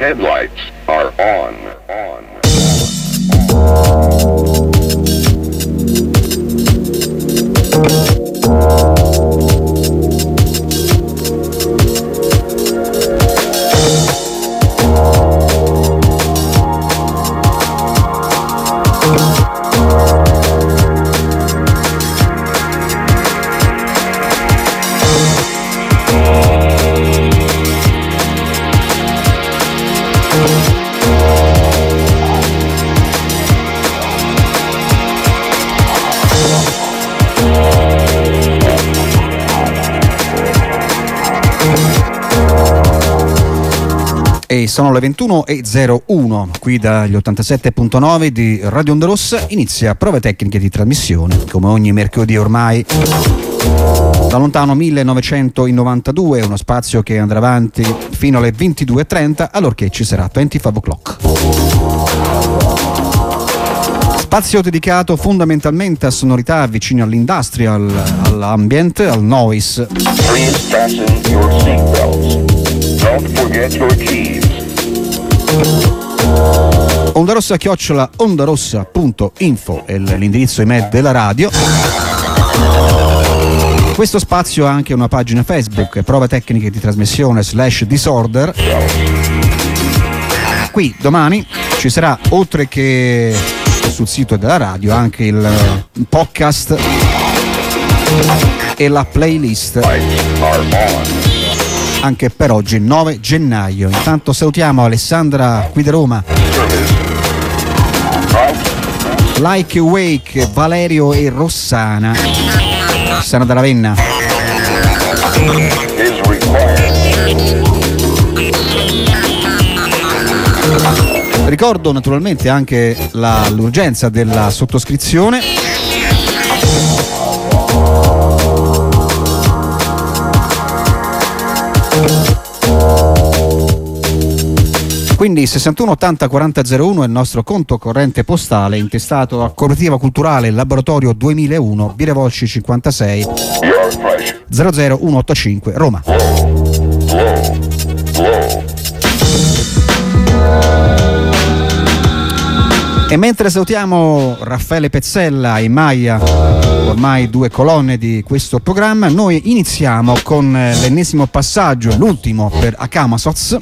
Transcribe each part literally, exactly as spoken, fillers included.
Headlights are on. On. E sono le ventuno e zero uno, qui dagli ottantasette virgola nove di Radio Onda Rossa inizia Prove Tecniche di Trasmissione, come ogni mercoledì ormai, da lontano millenovecentonovantadue, uno spazio che andrà avanti fino alle ventidue e trenta, allorché ci sarà venticinque o'clock. Spazio dedicato fondamentalmente a sonorità vicine all'industrial, all'ambient, al noise. Please fasten your seatbelts. Don't forget your keys. Ondarossa chiocciola ondarossa punto info è l'indirizzo email della radio. Questo spazio ha anche una pagina Facebook, Prove Tecniche di Trasmissione slash Disorder. Qui domani ci sarà, oltre che sul sito della radio, anche il podcast e la playlist anche per oggi, nove gennaio. Intanto salutiamo Alessandra qui da Roma, Like Wake, Valerio e Rossana, Rossana da Ravenna. Ricordo naturalmente anche la, l'urgenza della sottoscrizione. Quindi sessantuno ottanta quaranta zero uno è il nostro conto corrente postale, intestato a Cooperativa Culturale Laboratorio duemilauno, Via Volci cinquantasei zero zero uno otto cinque, Roma. E mentre salutiamo Raffaele Pezzella e Maia, ormai due colonne di questo programma, noi iniziamo con l'ennesimo passaggio, l'ultimo per Akamasots.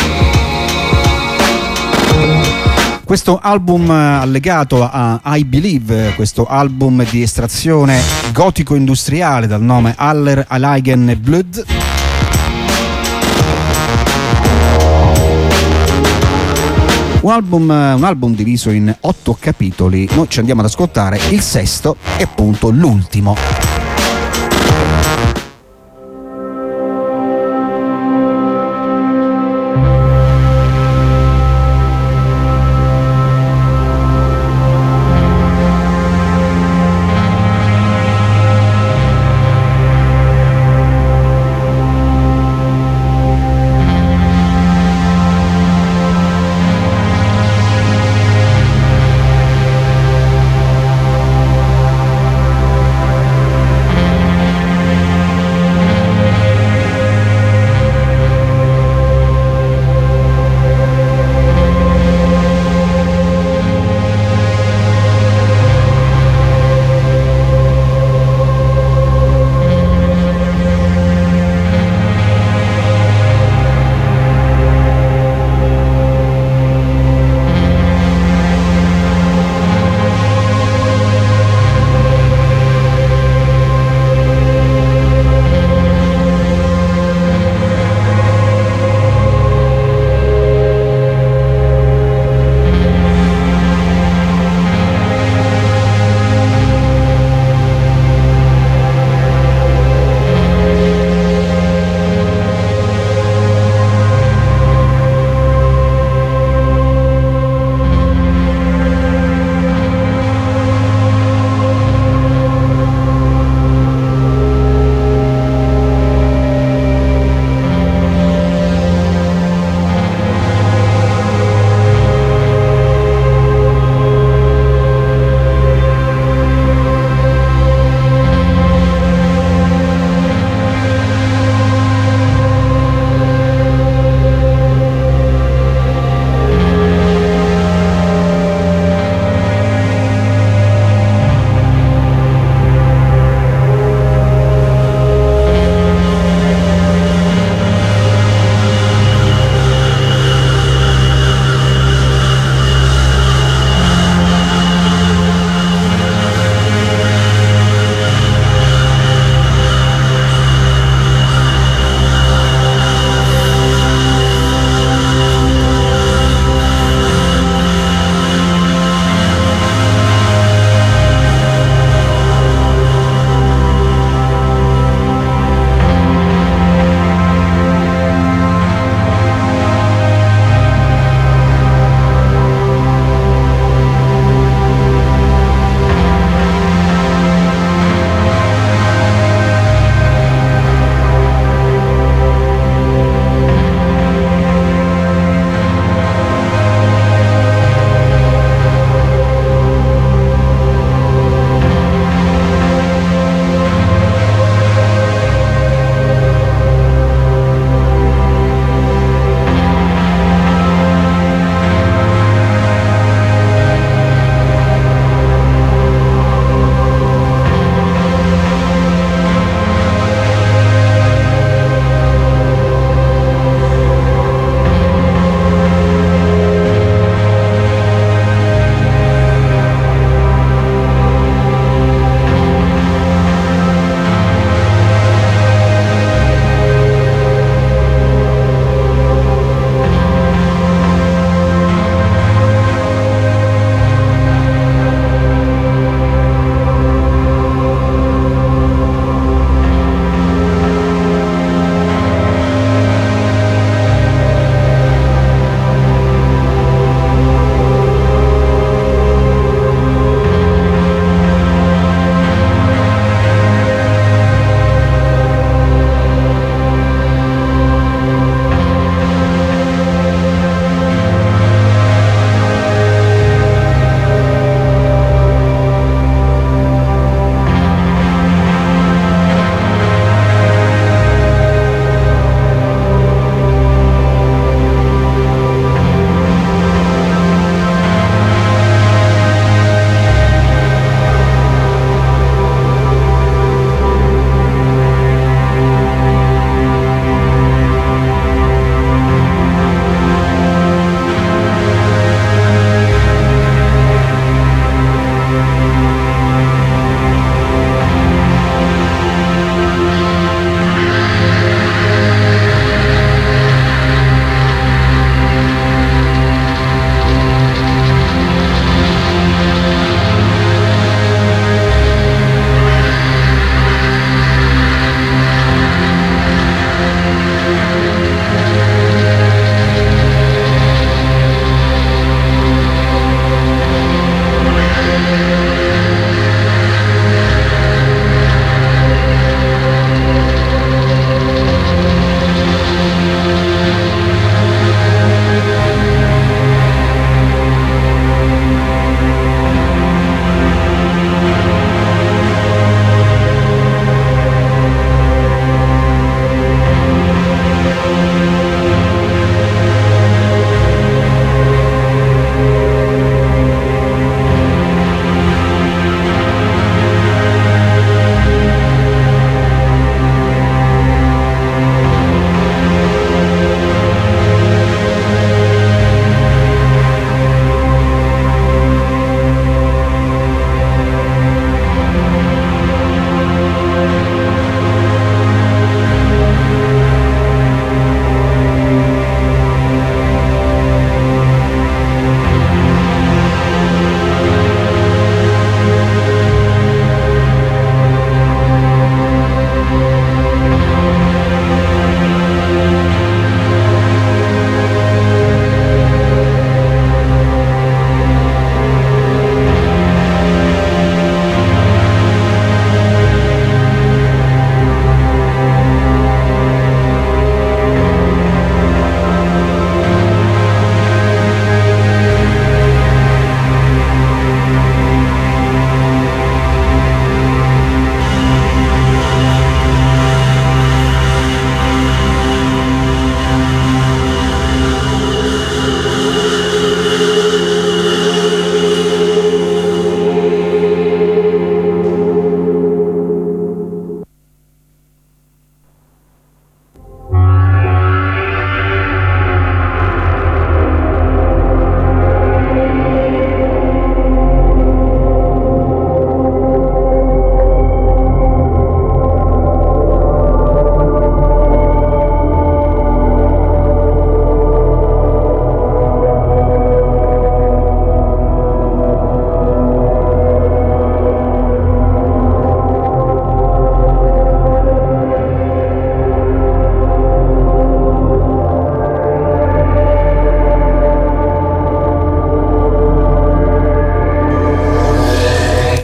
Questo album allegato a I Believe, questo album di estrazione gotico-industriale dal nome Aller Allein Blood. Un album, un album diviso in otto capitoli. Noi ci andiamo ad ascoltare il sesto e appunto l'ultimo.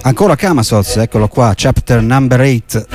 Ancora Camazotz, eccolo qua, chapter number eight.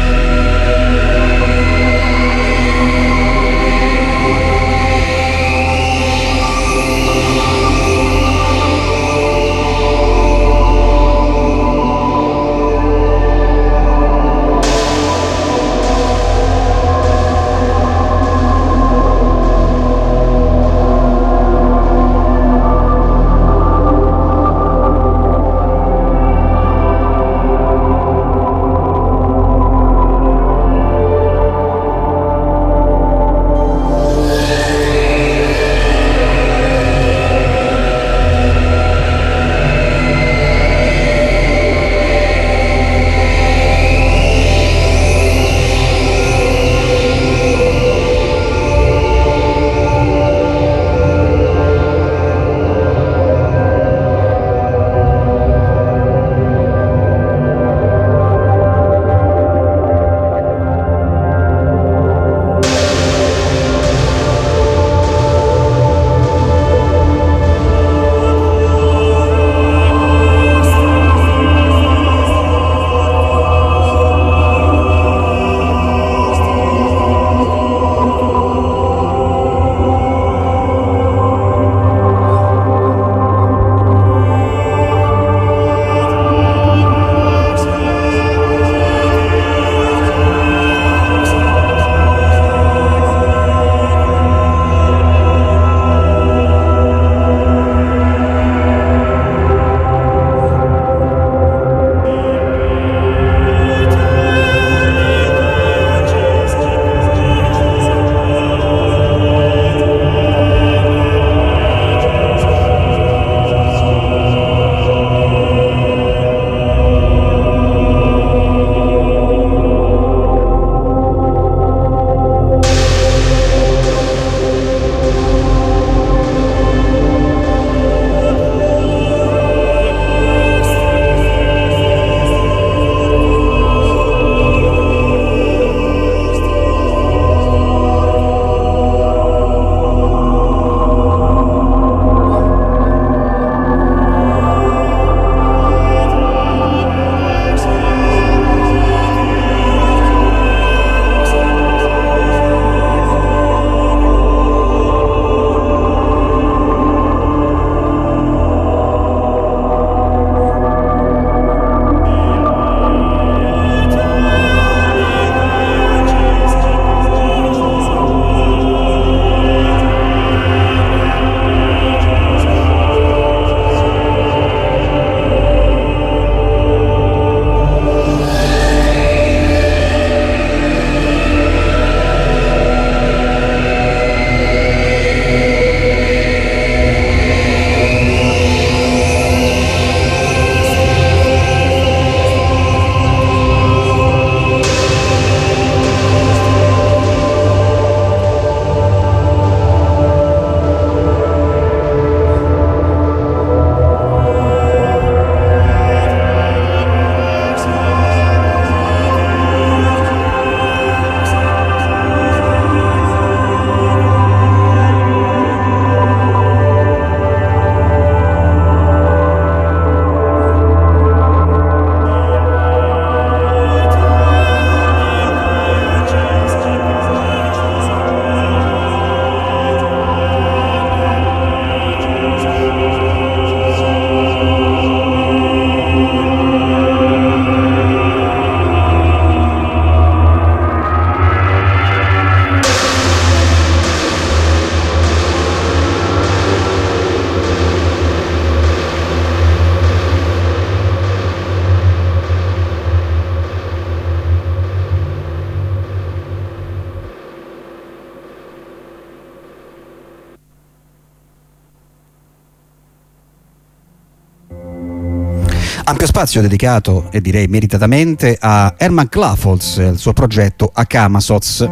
Ampio spazio dedicato, e direi meritatamente, a Herman Klafholz e il suo progetto a Camazotz.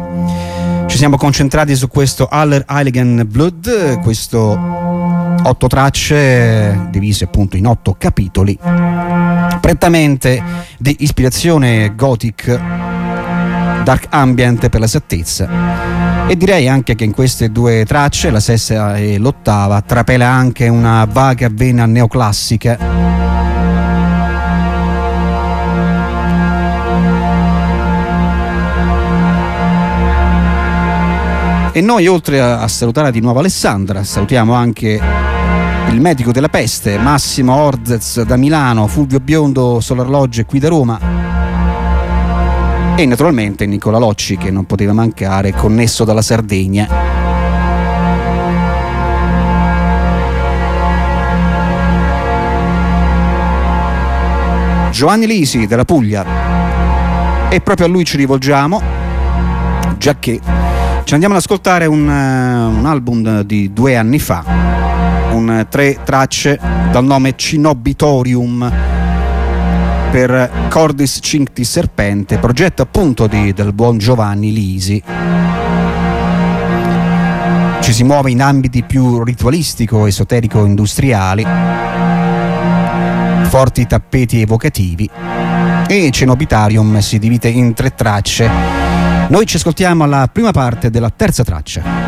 Ci siamo concentrati su questo Aller Heiligen Blut, questo otto tracce divise appunto in otto capitoli, prettamente di ispirazione gothic, dark ambient per l'esattezza. E direi anche che in queste due tracce, la sesta e l'ottava, trapela anche una vaga vena neoclassica, E noi, oltre a, a salutare di nuovo Alessandra, salutiamo anche il medico della peste Massimo Orzez da Milano, Fulvio Biondo Solar Lodge qui da Roma e naturalmente Nicola Locci, che non poteva mancare, connesso dalla Sardegna. Giovanni Lisi della Puglia, e proprio a lui ci rivolgiamo, già che ci andiamo ad ascoltare un, uh, un album di due anni fa, un tre tracce dal nome Cinobitorium per Cordis Cincti Serpente, progetto appunto di, del buon Giovanni Lisi. Ci si muove in ambiti più ritualistico, esoterico, industriali, forti tappeti evocativi, e Cenobitarium si divide in tre tracce. Noi ci ascoltiamo la prima parte della terza traccia.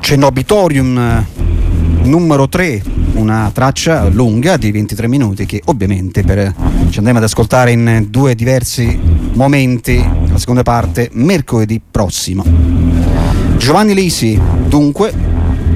Cenobitorium numero tre, una traccia lunga di ventitré minuti che ovviamente per, ci andremo ad ascoltare in due diversi momenti, la seconda parte mercoledì prossimo. Giovanni Lisi, dunque.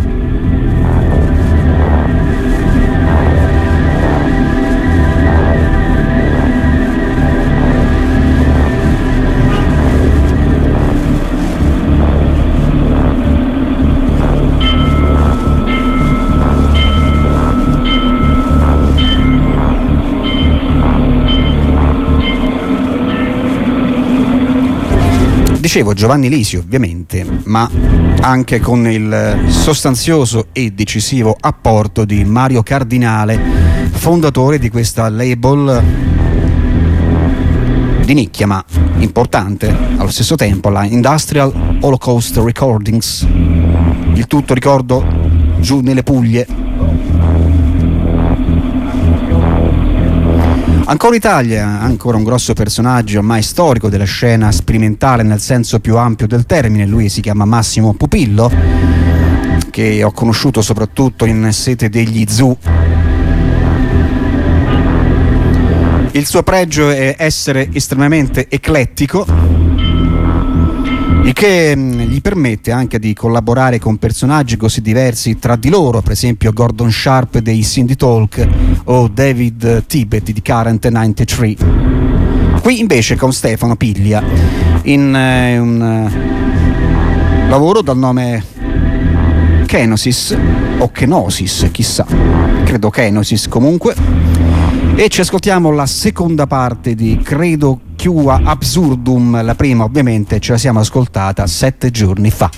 Dicevo Giovanni Lisi ovviamente, ma anche con il sostanzioso e decisivo apporto di Mario Cardinale, fondatore di questa label di nicchia ma importante allo stesso tempo, la Industrial Holocaust Recordings, il tutto, ricordo, giù nelle Puglie. Ancora Italia, ancora un grosso personaggio ormai storico della scena sperimentale nel senso più ampio del termine. Lui si chiama Massimo Pupillo, che ho conosciuto soprattutto in sede degli Zoo. Il suo pregio è essere estremamente eclettico, il che gli permette anche di collaborare con personaggi così diversi tra di loro, per esempio Gordon Sharp dei Cindy Talk o David Tibet di Current novantatré. Qui invece con Stefano Piglia in eh, un uh, lavoro dal nome Kenosis o Kenosis, chissà, credo Kenosis comunque, e ci ascoltiamo la seconda parte di Credo Chiua Absurdum. La prima ovviamente ce la siamo ascoltata sette giorni fa.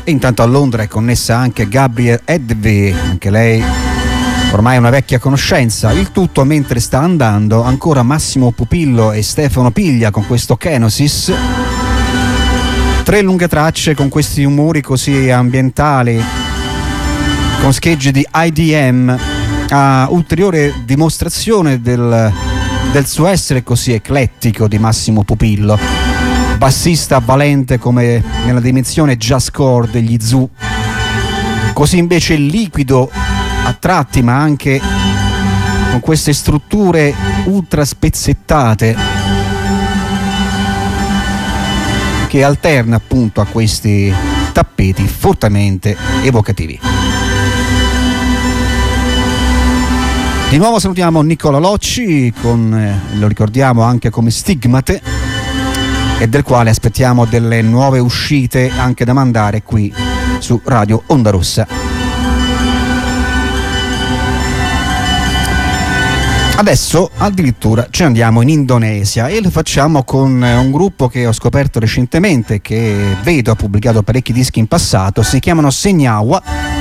E intanto a Londra è connessa anche Gabrielle Edvey, anche lei ormai una vecchia conoscenza. Il tutto mentre sta andando ancora Massimo Pupillo e Stefano Piglia con questo Kenosis. Tre lunghe tracce con questi umori così ambientali, con scheggi di I D M, a ulteriore dimostrazione del, del suo essere così eclettico di Massimo Pupillo, bassista valente come nella dimensione jazzcore degli Zoo, così invece liquido a tratti, ma anche con queste strutture ultra spezzettate che alterna appunto a questi tappeti fortemente evocativi. Di nuovo salutiamo Nicola Locci con, eh, lo ricordiamo anche come Stigmate, e del quale aspettiamo delle nuove uscite anche da mandare qui su Radio Onda Rossa. Adesso addirittura ci andiamo in Indonesia e lo facciamo con un gruppo che ho scoperto recentemente, che vedo ha pubblicato parecchi dischi in passato. Si chiamano Senyawa.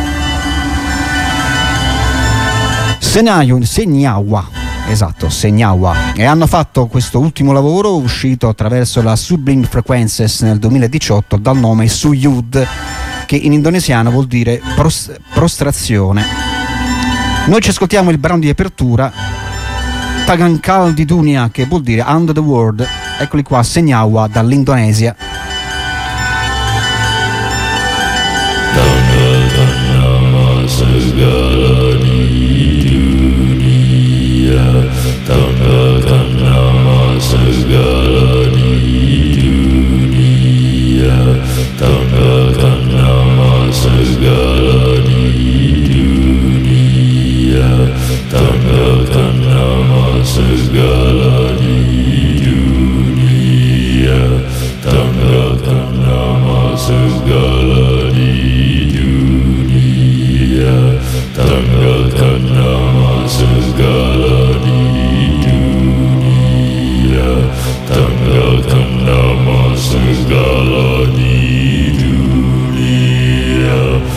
Senayu, Senyawa, esatto, Senyawa. E hanno fatto questo ultimo lavoro uscito attraverso la Sublime Frequences nel duemiladiciotto dal nome Suyud, che in indonesiano vuol dire pros- prostrazione. Noi ci ascoltiamo il brano di apertura, Tagankal di Dunia, che vuol dire Under the World. Eccoli qua, Senyawa dall'Indonesia. Tanggalkan nama segala di dunia, tanggalkan nama segala di dunia, tanggalkan nama segala di dunia, tanggalkan nama segala di dunia.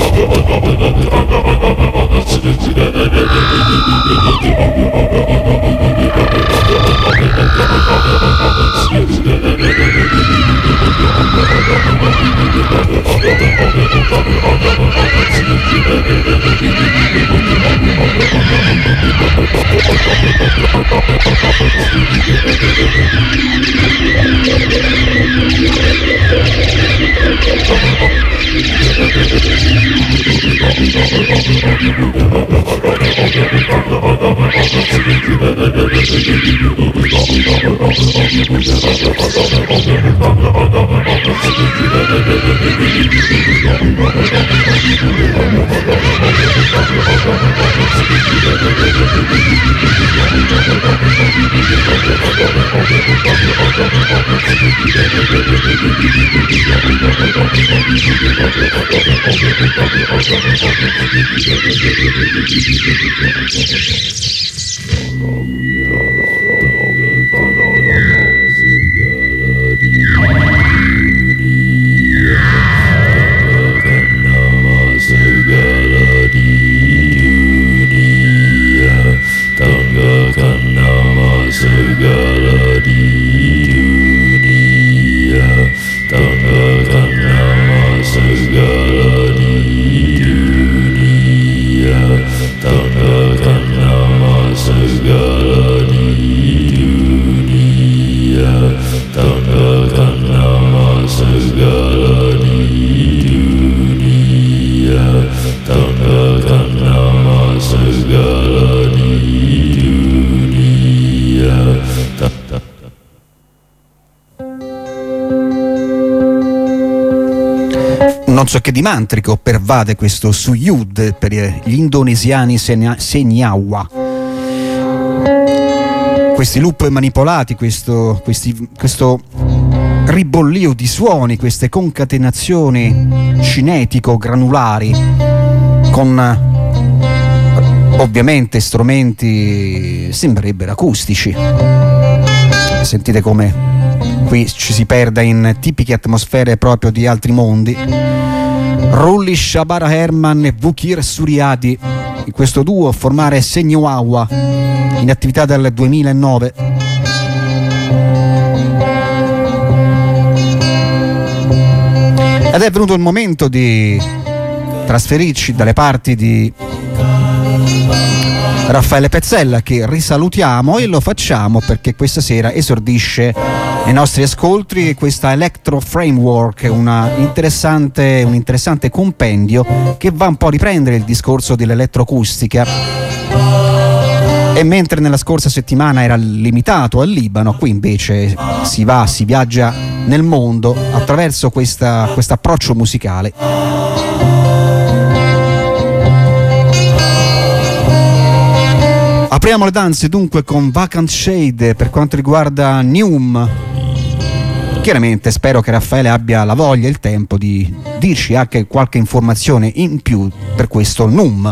Non so che di mantrico pervade questo Suyud per gli indonesiani Senyawa. Questi loop manipolati, questo, questi, questo ribollio di suoni, queste concatenazioni cinetico-granulari con ovviamente strumenti sembrerebbero acustici. Sentite come qui ci si perda in tipiche atmosfere proprio di altri mondi. Rulli Shabara Herman e Vukir Suriadi, in questo duo formare Senyawa, in attività dal duemilanove. Ed è venuto il momento di trasferirci dalle parti di Raffaele Pezzella, che risalutiamo, e lo facciamo perché questa sera esordisce ai nostri ascolti questa Electro Framework, una interessante, un interessante compendio che va un po' a riprendere il discorso dell'elettroacustica. E mentre nella scorsa settimana era limitato al Libano, qui invece si va, si viaggia nel mondo attraverso questa, questo approccio musicale. Apriamo le danze dunque con Vacant Shade per quanto riguarda Neum. Chiaramente spero che Raffaele abbia la voglia e il tempo di dirci anche qualche informazione in più per questo Num.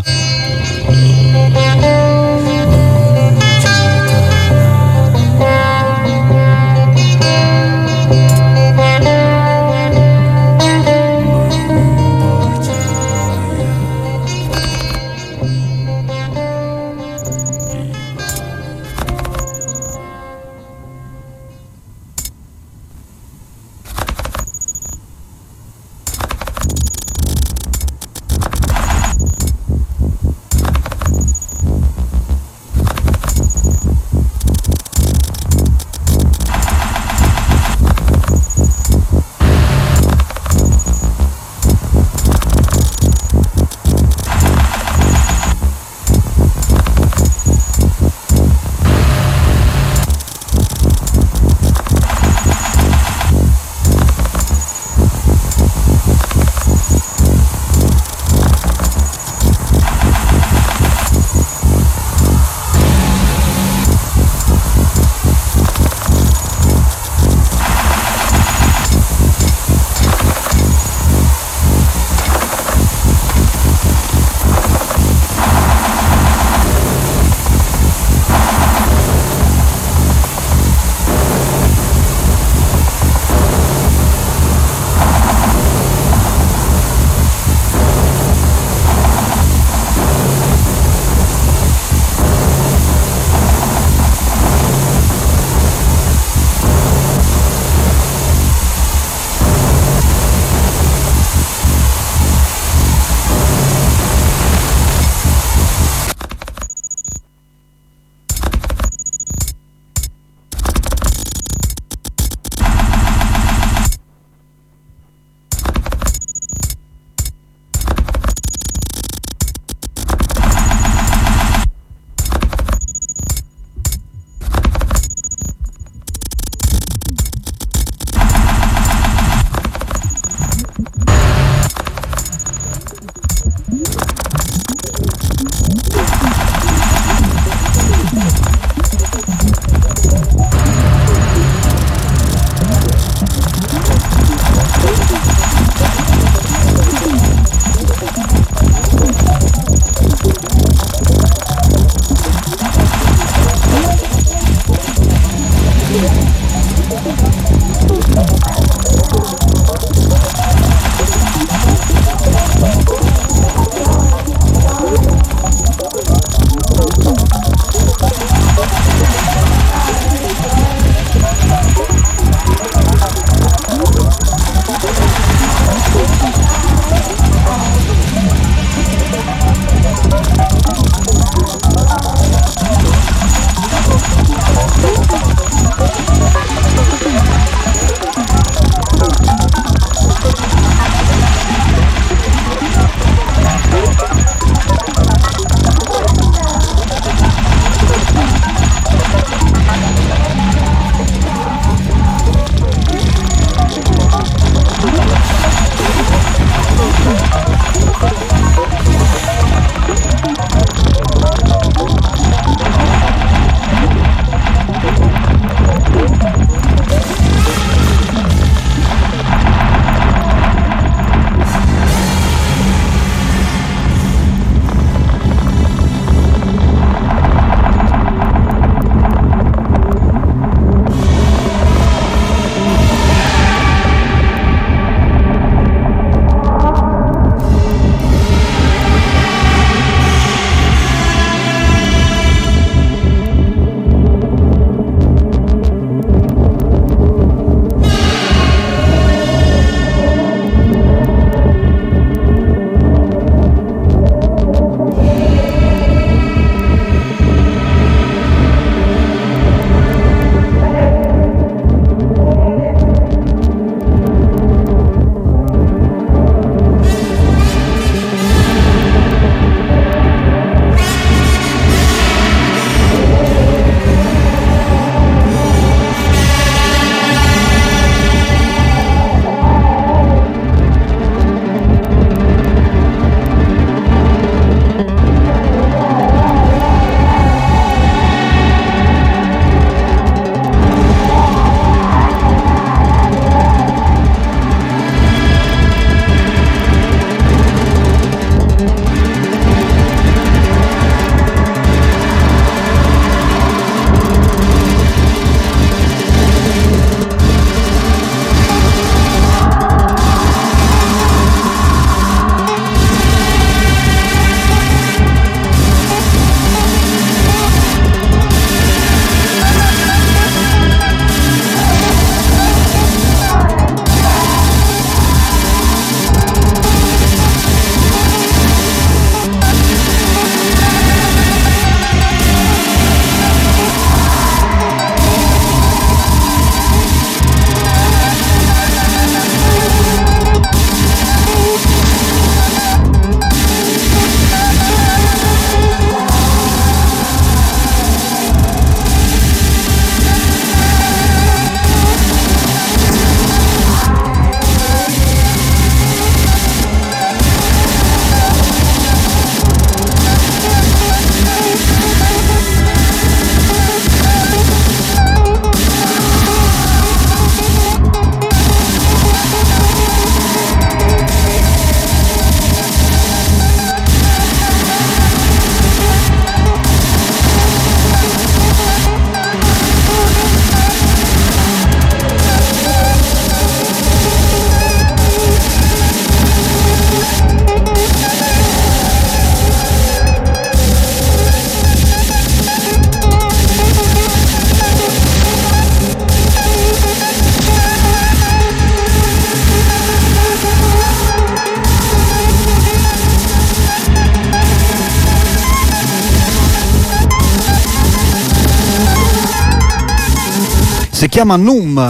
Si chiama Num.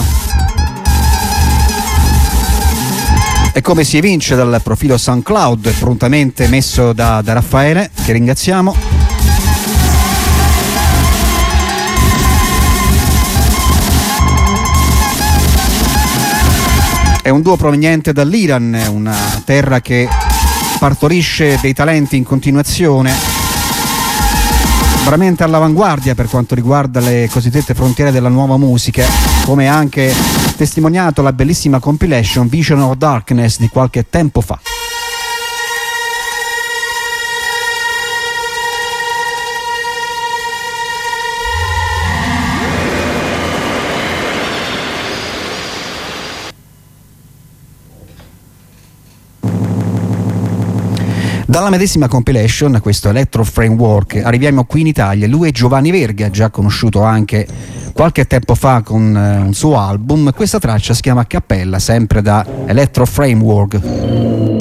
E come si evince dal profilo SoundCloud prontamente messo da, da Raffaele, che ringraziamo, è un duo proveniente dall'Iran, una terra che partorisce dei talenti in continuazione, veramente all'avanguardia per quanto riguarda le cosiddette frontiere della nuova musica, come anche testimoniato la bellissima compilation Vision of Darkness di qualche tempo fa. Dalla medesima compilation, questo Electro Framework, arriviamo qui in Italia. Lui è Giovanni Verga, già conosciuto anche qualche tempo fa con un suo album. Questa traccia si chiama Cappella, sempre da Electro Framework.